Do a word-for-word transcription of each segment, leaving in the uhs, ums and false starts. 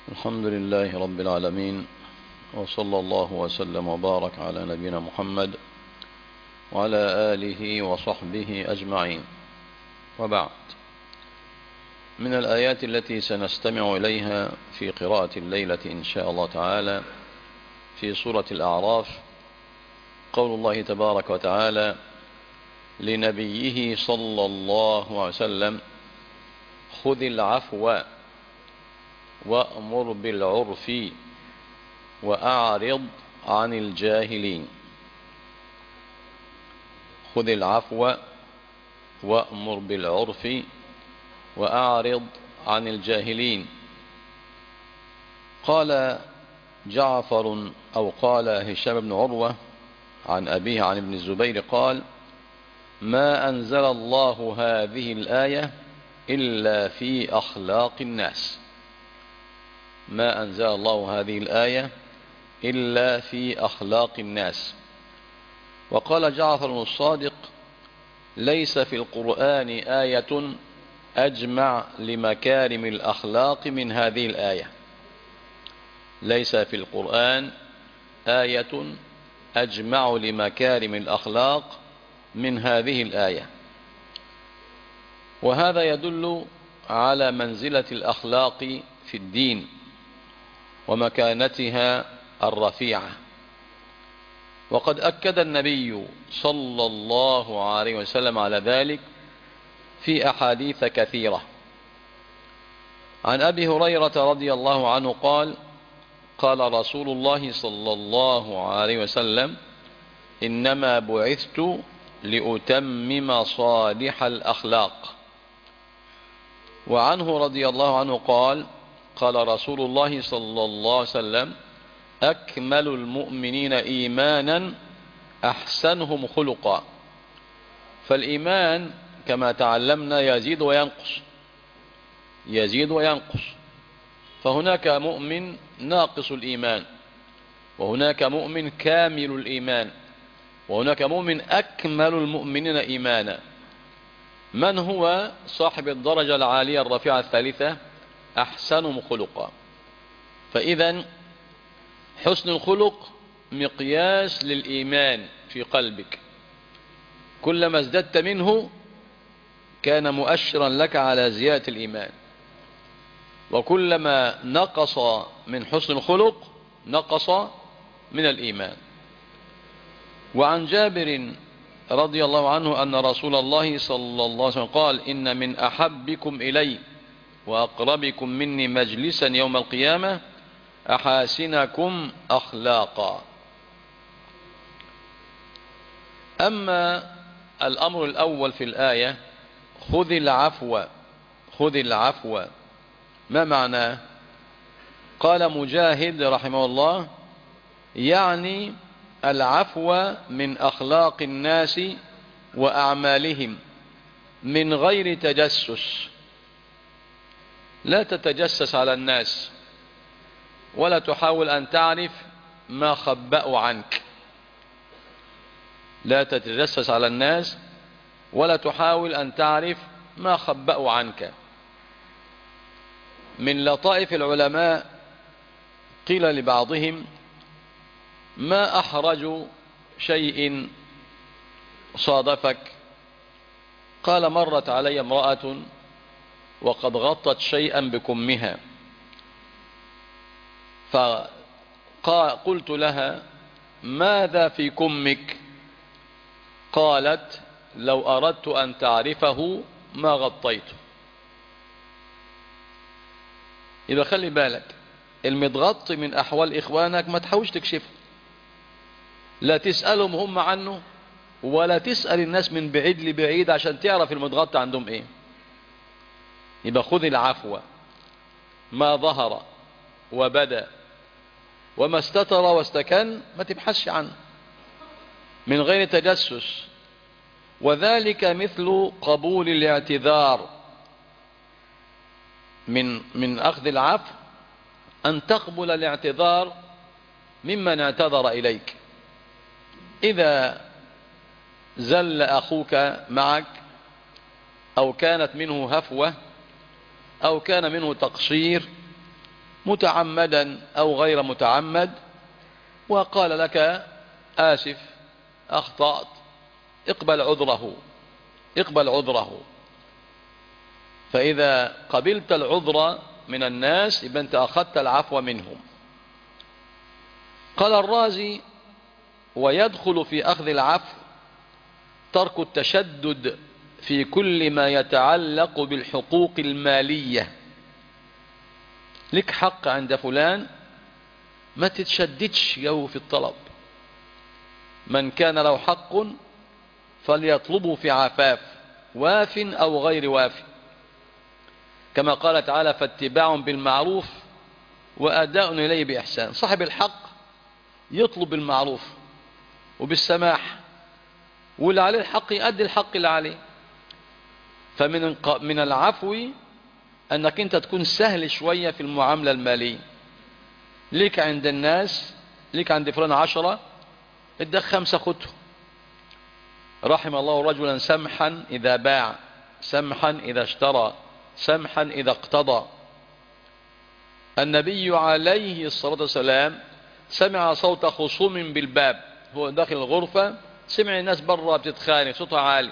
الحمد لله رب العالمين، وصلى الله وسلم وبارك على نبينا محمد وعلى آله وصحبه أجمعين. وبعد، من الآيات التي سنستمع إليها في قراءة الليلة إن شاء الله تعالى في سورة الأعراف قول الله تبارك وتعالى لنبيه صلى الله عليه وسلم: خذ العفو وأمر بالعرف وأعرض عن الجاهلين. خذ العفو وأمر بالعرف وأعرض عن الجاهلين. قال جعفر أو قال هشام بن عروة عن أبيه عن ابن الزبير قال: ما أنزل الله هذه الآية إلا في أخلاق الناس. ما أنزل الله هذه الآية إلا في أخلاق الناس. وقال جعفر الصادق: ليس في القرآن آية أجمع لمكارم الأخلاق من هذه الآية. ليس في القرآن آية أجمع لمكارم الأخلاق من هذه الآية. وهذا يدل على منزلة الأخلاق في الدين ومكانتها الرفيعة. وقد أكد النبي صلى الله عليه وسلم على ذلك في أحاديث كثيرة. عن أبي هريرة رضي الله عنه قال: قال رسول الله صلى الله عليه وسلم: إنما بعثت لأتمم صالح الأخلاق. وعنه رضي الله عنه قال: قال رسول الله صلى الله عليه وسلم: أكمل المؤمنين إيمانا أحسنهم خلقا. فالإيمان كما تعلمنا يزيد وينقص، يزيد وينقص. فهناك مؤمن ناقص الإيمان، وهناك مؤمن كامل الإيمان، وهناك مؤمن أكمل المؤمنين إيمانا. من هو صاحب الدرجة العالية الرفيعة الثالثة؟ أحسنهم خلقا. فإذا حسن الخلق مقياس للإيمان في قلبك. كلما ازددت منه كان مؤشرا لك على زيادة الإيمان، وكلما نقص من حسن الخلق نقص من الإيمان. وعن جابر رضي الله عنه أن رسول الله صلى الله عليه وسلم قال: إن من أحبكم إلي وأقربكم مني مجلسا يوم القيامة أحاسنكم أخلاقا. أما الأمر الأول في الآية: خذ العفو، خذ العفو، ما معناه؟ قال مجاهد رحمه الله: يعني العفو من أخلاق الناس وأعمالهم من غير تجسس. لا تتجسس على الناس، ولا تحاول أن تعرف ما خبأوا عنك. لا تتجسس على الناس ولا تحاول أن تعرف ما خبأوا عنك. من لطائف العلماء قيل لبعضهم: ما أحرج شيء صادفك؟ قال: مرت علي امرأة وقد غطت شيئا بكمها، فقلت لها: ماذا في كمك؟ قالت: لو أردت أن تعرفه ما غطيته. يبقى خلي بالك، المتغطي من أحوال إخوانك ما تحاولش تكشفه، لا تسألهم هم عنه، ولا تسأل الناس من بعيد لبعيد عشان تعرف المتغطي عندهم ايه. يبقى خذ العفو، ما ظهر وبدأ وما استتر واستكن ما تبحثش عنه من غير تجسس. وذلك مثل قبول الاعتذار. من من أخذ العفو أن تقبل الاعتذار ممن اعتذر إليك. إذا زل أخوك معك أو كانت منه هفوة أو كان منه تقصير، متعمدا أو غير متعمد وقال لك آسف أخطأت، اقبل عذره، اقبل عذره. فإذا قبلت العذر من الناس يبقى أنت أخذت العفو منهم. قال الرازي: ويدخل في أخذ العفو ترك التشدد في كل ما يتعلق بالحقوق المالية. لك حق عند فلان، ما تتشددش جو في الطلب. من كان له حق فليطلبه في عفاف، واف أو غير واف، كما قال تعالى: فاتباع بالمعروف وأداء إليه بإحسان. صاحب الحق يطلب بالمعروف وبالسماح، واللي عليه الحق يؤدي الحق اللي عليه. فمن من العفو أنك أنت تكون سهل شوية في المعاملة المالية. ليك عند الناس، ليك عند فلان عشرة، ادك خمسة خدهم. رحم الله رجلا سمحا إذا باع، سمحا إذا اشترى، سمحا إذا اقتضى. النبي عليه الصلاة والسلام سمع صوت خصوم بالباب، هو داخل الغرفة سمع الناس برا بتتخانق صوتها عالي،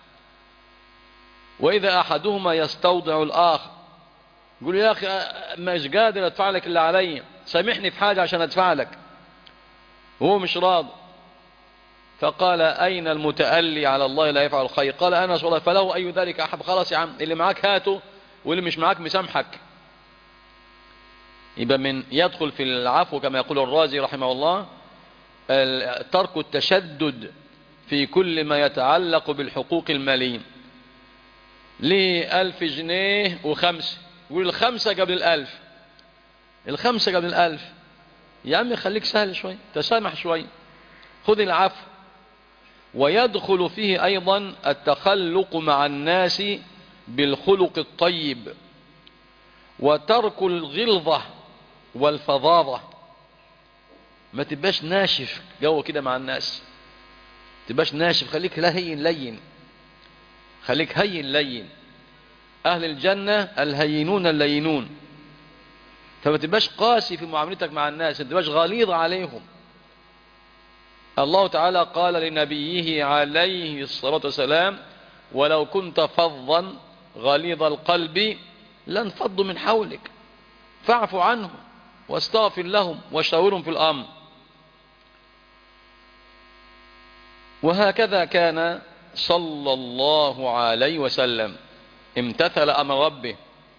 وإذا أحدهما يستوضع الآخر، يقول: يا أخي مش قادر أدفع لك اللي علي، سامحني في حاجة عشان أدفع لك، وهو مش راضي. فقال: أين المتألي على الله لا يفعل الخير؟ قال: أنا رسول الله. فله أي ذلك أحب. خلاص يا عم، اللي معاك هاته واللي مش معاك مسامحك. يبقى من يدخل في العفو كما يقول الرازي رحمه الله ترك التشدد في كل ما يتعلق بالحقوق المالية. ليه ألف جنيه وخمسة، يقول الخمسة قبل الألف، الخمسة قبل الألف. يا عمي خليك سهل شوي، تسامح شوي، خذ العفو. ويدخل فيه أيضا التخلق مع الناس بالخلق الطيب، وترك الغلظة والفظاظة. ما تبقاش ناشف جو كده مع الناس، تبقاش ناشف، خليك لهين لين، خليك هين لين. أهل الجنة الهينون اللينون. فما تبقاش قاسي في معاملتك مع الناس، ما تبقاش غليظ عليهم. الله تعالى قال لنبيه عليه الصلاة والسلام: ولو كنت فظا غليظ القلب لانفضوا من حولك فاعف عنهم واستغفر لهم وشاورهم في الأمر. وهكذا كان صلى الله عليه وسلم، امتثل أمر ربه.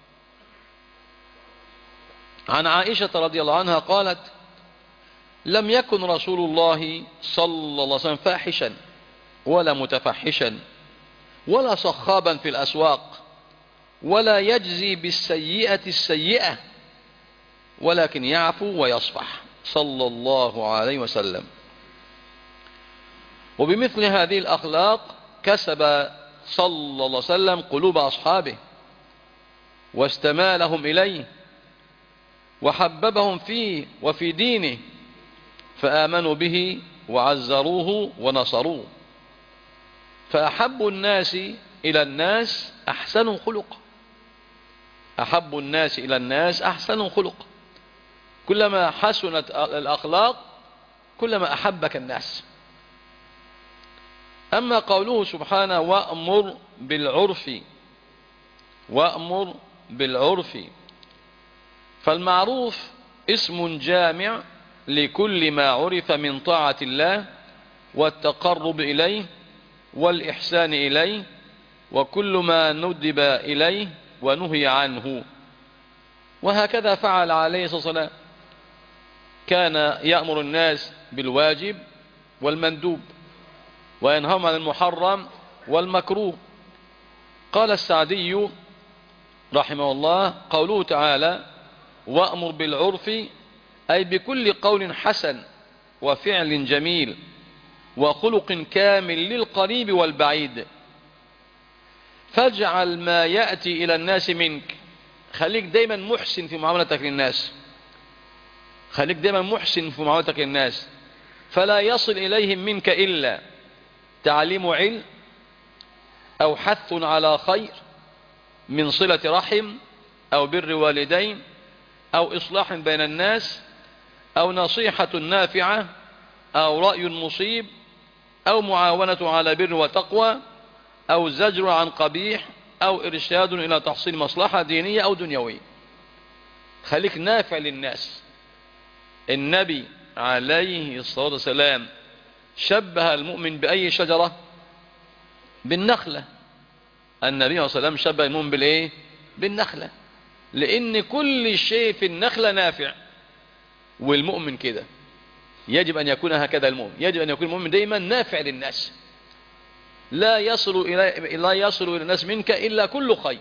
عن عائشة رضي الله عنها قالت: لم يكن رسول الله صلى الله عليه وسلم فاحشا ولا متفحشا ولا صخابا في الأسواق ولا يجزي بالسيئة السيئة، ولكن يعفو ويصفح صلى الله عليه وسلم. وبمثل هذه الأخلاق كسب صلى الله عليه وسلم قلوب أصحابه واستمالهم إليه وحببهم فيه وفي دينه، فآمنوا به وعزروه ونصروه. فأحب الناس إلى الناس أحسن خلق، أحب الناس إلى الناس أحسن خلق. كلما حسنت الأخلاق كلما أحبك الناس. أما قوله سبحانه: وأمر بالعرف، وأمر بالعرف، فالمعروف اسم جامع لكل ما عرف من طاعة الله والتقرب إليه والإحسان إليه، وكل ما ندب إليه ونهي عنه. وهكذا فعل عليه الصلاة والسلام، كان يأمر الناس بالواجب والمندوب وينهاهم عن المحرم والمكروه. قال السعدي رحمه الله: قوله تعالى: وأمر بالعرف، أي بكل قول حسن وفعل جميل وخلق كامل للقريب والبعيد. فاجعل ما يأتي إلى الناس منك، خليك دايما محسن في معاملتك للناس، خليك دايما محسن في معاملتك للناس، فلا يصل إليهم منك إلا تعليم علم أو حث على خير من صلة رحم أو بر والدين أو إصلاح بين الناس، أو نصيحة نافعة، أو رأي مصيب، أو معاونة على بر وتقوى، أو زجر عن قبيح، أو إرشاد إلى تحصيل مصلحة دينية أو دنيوية. خليك نافع للناس. النبي عليه الصلاة والسلام شبه المؤمن بأي شجرة؟ بالنخلة. النبي صلى الله عليه وسلم شبه المؤمن بالإيه؟ بالنخلة، لأن كل شيء في النخلة نافع. والمؤمن كده يجب أن يكون هكذا. المؤمن يجب أن يكون المؤمن دائما نافع للناس، لا يصل إلى لا يصل إلى الناس منك إلا كل خير.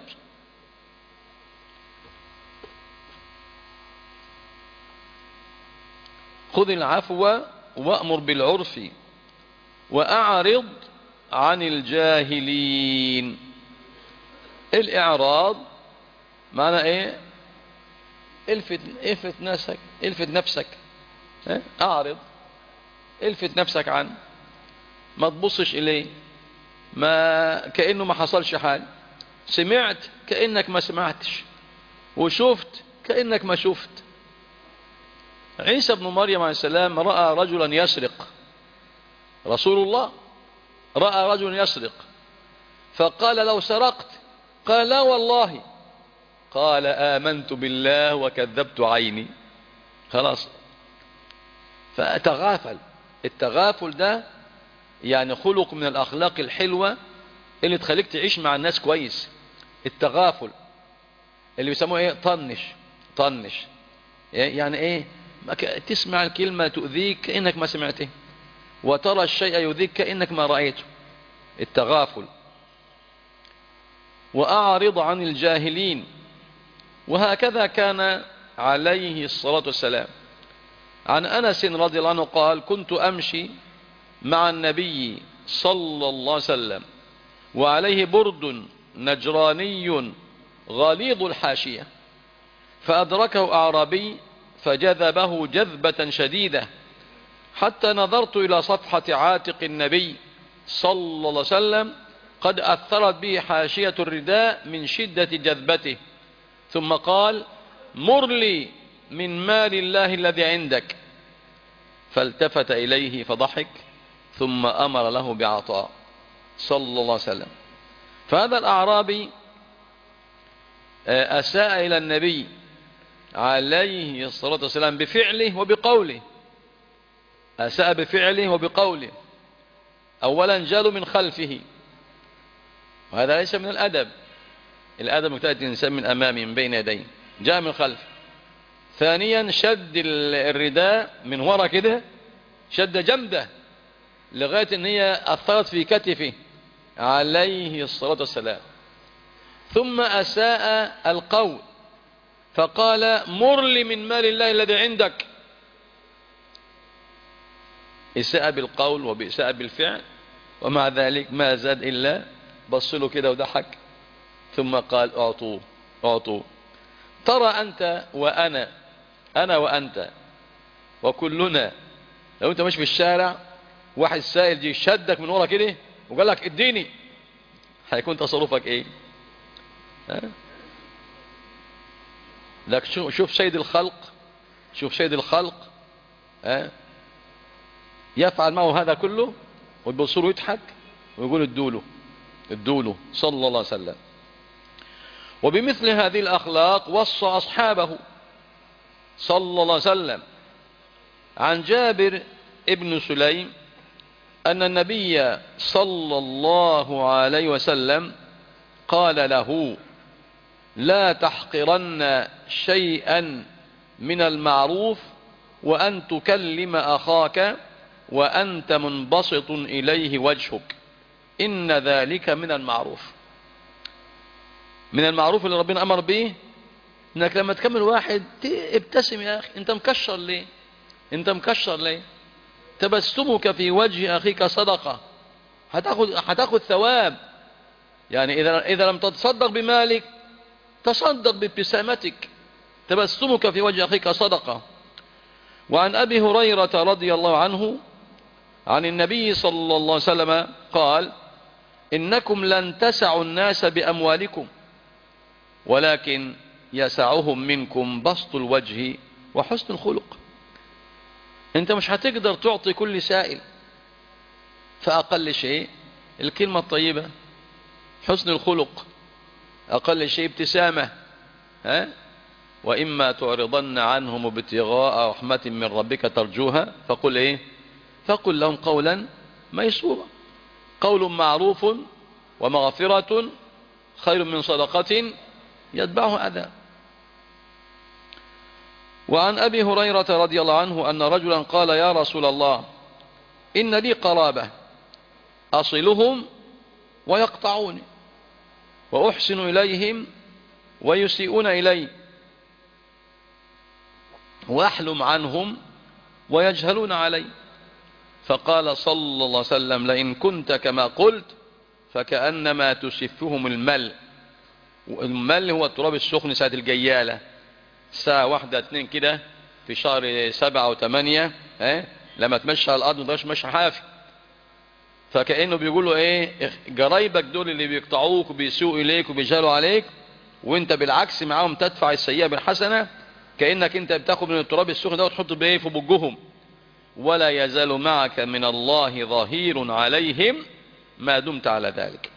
خذ العفو وأمر بالعرف وأعرض عن الجاهلين. الإعراض معنى إيه؟ الفت الفت نفسك الفت نفسك أعرض، الفت نفسك عنه، ما تبصش إليه، ما كأنه ما حصلش حاجة. سمعت كأنك ما سمعتش، وشفت كأنك ما شفت. عيسى بن مريم عليه السلام رأى رجلا يسرق، رسول الله رأى رجلا يسرق فقال لو سرقت؟ قال لا والله. قال آمنت بالله وكذبت عيني. خلاص، فتغافل. التغافل ده يعني خلق من الأخلاق الحلوة اللي تخليك تعيش مع الناس كويس. التغافل اللي بيسموه ايه؟ طنش. طنش يعني ايه؟ تسمع الكلمة تؤذيك كأنك ما سمعته، وترى الشيء يؤذيك كأنك ما رأيته. التغافل. وأعرض عن الجاهلين. وهكذا كان عليه الصلاة والسلام. عن أنس رضي الله عنه قال: كنت أمشي مع النبي صلى الله عليه وسلم وعليه برد نجراني غليظ الحاشية، فأدركه أعرابي فجذبه جذبة شديدة، حتى نظرت إلى صفحة عاتق النبي صلى الله عليه وسلم قد أثرت به حاشية الرداء من شدة جذبته، ثم قال: مر لي من مال الله الذي عندك. فالتفت إليه فضحك، ثم أمر له بعطاء صلى الله عليه وسلم. فهذا الأعرابي أساء إلى النبي عليه الصلاة والسلام بفعله وبقوله. أساء بفعله وبقوله. أولا جاله من خلفه، وهذا ليس من الأدب. الأدب مكتئد الإنسان من أمامه من بين يديه، جاء من خلفه. ثانيا شد الرداء من وراء كده شد جمدة لغاية ان هي أثرت في كتفه عليه الصلاة والسلام. ثم أساء القول فقال: مر لي من مال الله الذي عندك. إساء بالقول وبإساء بالفعل، ومع ذلك ما زاد إلا بصله كده وضحك، ثم قال: أعطوه أعطوه. ترى أنت وأنا، أنا وأنت وكلنا، لو أنت ماشي في الشارع واحد سائل جي شدك من ورا كده وقال لك اديني، هيكون تصرفك ايه؟ ها؟ لك شوف سيد الخلق، شوف سيد الخلق ها؟ يفعل معه هذا كله ويبصر ويضحك ويقول ادوله ادوله صلى الله عليه وسلم. وبمثل هذه الأخلاق وصى أصحابه صلى الله عليه وسلم. عن جابر ابن سليم أن النبي صلى الله عليه وسلم قال له: لا تحقرن شيئا من المعروف وأن تكلم أخاك وأنت منبسط إليه وجهك، إن ذلك من المعروف. من المعروف اللي ربنا أمر به إنك لما تكمل واحد ابتسم. يا أخي أنت مكشر ليه؟ أنت مكشر ليه؟ تبسمك في وجه أخيك صدقة، هتاخد هتاخد ثواب. يعني إذا إذا لم تتصدق بمالك تصدق بابتسامتك. تبسمك في وجه أخيك صدقة. وعن أبي هريرة رضي الله عنه عن النبي صلى الله عليه وسلم قال: إنكم لن تسعوا الناس بأموالكم ولكن يسعهم منكم بسط الوجه وحسن الخلق. انت مش هتقدر تعطي كل سائل، فأقل شيء الكلمة الطيبة، حسن الخلق، أقل شيء ابتسامة. ها؟ وإما تعرضن عنهم ابتغاء رحمة من ربك ترجوها فقل إيه؟ فقل لهم قولا ميسورا. قول معروف ومغفرة خير من صدقة يتبعه أذى. وعن أبي هريرة رضي الله عنه أن رجلا قال يا رسول الله إن لي قرابة أصلهم ويقطعوني وأحسن إليهم ويسيئون إلي وأحلم عنهم ويجهلون علي. فقال صلى الله عليه وسلم لئن كنت كما قلت فكأنما تسفهم المل. المل هو التراب السخن ساعة الجيالة، ساعة واحدة اتنين كده في شهر سبعة وثمانية، اه لما تمشي على الأرض مش مش حافي. فكأنه بيقولوا ايه، جرايبك دول اللي بيقطعوك وبيسوء إليك وبيجهلوا عليك وانت بالعكس معاهم تدفع السيئة بالحسنة، كأنك انت بتاخد من التراب السخن ده وتحط بايه في بجهم. ولا يزال معك من الله ظهير عليهم ما دمت على ذلك.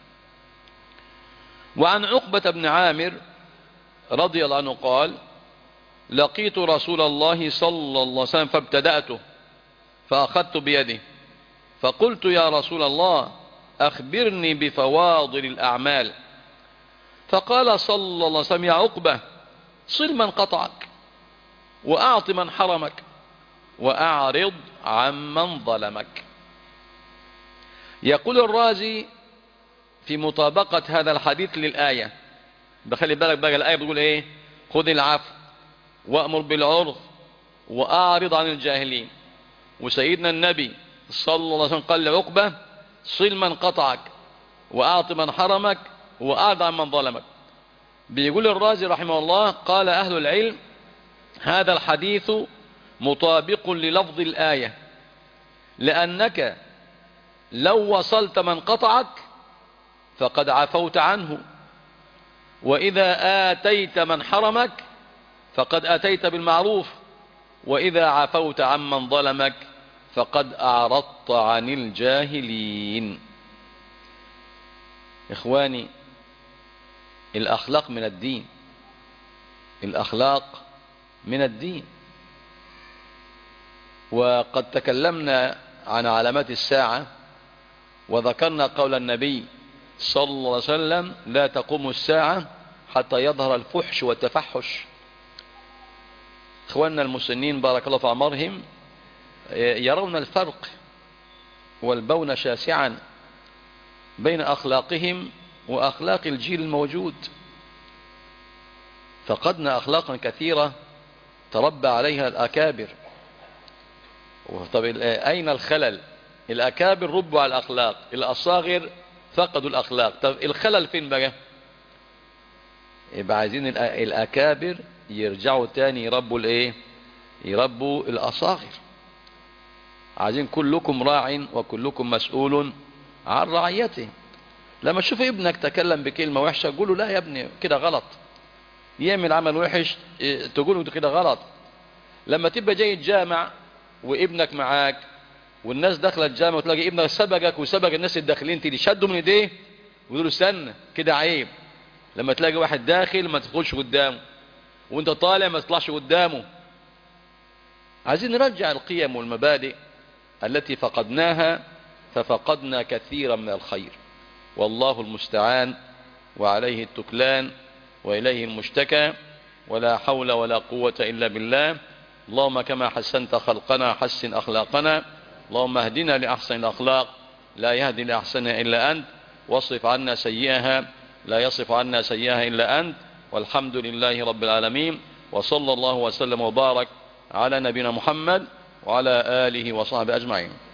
وعن عقبة بن عامر رضي الله عنه قال لقيت رسول الله صلى الله عليه وسلم فابتدأته فأخذت بيده فقلت يا رسول الله أخبرني بفواضل الأعمال. فقال صلى الله عليه وسلم يا عقبة صل من قطعك وأعط من حرمك وأعرض عمن ظلمك. يقول الرازي في مطابقة هذا الحديث للآية، بخلي بالك بقى الآية بتقول ايه، خذ العفو وأمر بالعرف وأعرض عن الجاهلين. وسيدنا النبي صلى الله عليه وسلم قال لعقبة صل من قطعك وأعط من حرمك وأعرض عن من ظلمك. بيقول الرازي رحمه الله قال أهل العلم هذا الحديث مطابق للفظ الآية، لأنك لو وصلت من قطعك فقد عفوت عنه، وإذا آتيت من حرمك فقد آتيت بالمعروف، وإذا عفوت عمن ظلمك فقد أعرضت عن الجاهلين. إخواني، الأخلاق من الدين، الأخلاق من الدين. وقد تكلمنا عن علامات الساعة وذكرنا قول النبي صلى الله عليه وسلم لا تقوم الساعة حتى يظهر الفحش والتفحش. إخواننا المسنين بارك الله في أعمارهم يرون الفرق والبون شاسعا بين أخلاقهم وأخلاق الجيل الموجود. فقدنا أخلاقا كثيرة تربى عليها الأكابر. طب أين الخلل؟ الأكابر ربوا على الأخلاق، الأصاغر فقدوا الأخلاق. طب الخلل فين بقى؟ يبقى عايزين الأكابر يرجعوا تاني يربوا الايه، يربوا الأصاغر. عايزين كلكم راع وكلكم مسؤول عن رعيته. لما تشوف ابنك تكلم بكلمة وحشة قول له لا يا ابني كده غلط، يعمل عمل وحش تقول له كده غلط. لما تبقى جاي الجامع وابنك معاك والناس داخله الجامع وتلاقي ابنك سبقك وسبق الناس الداخلين تيجي شدوا من ايديه ويقولوا استنى كده عيب. لما تلاقي واحد داخل ما تدخلش قدامه، وانت طالع ما تطلعش قدامه. عايزين نرجع القيم والمبادئ التي فقدناها، ففقدنا كثيرا من الخير. والله المستعان وعليه التكلان وإليه المشتكى، ولا حول ولا قوة إلا بالله. اللهم كما حسنت خلقنا حسن أخلاقنا، اللهم اهدنا لأحسن الأخلاق لا يهدي لأحسنها إلا أنت، واصرف عنا سيئها لا يصرف عنا سيئها إلا أنت. والحمد لله رب العالمين، وصلى الله وسلم وبارك على نبينا محمد وعلى آله وصحبه أجمعين.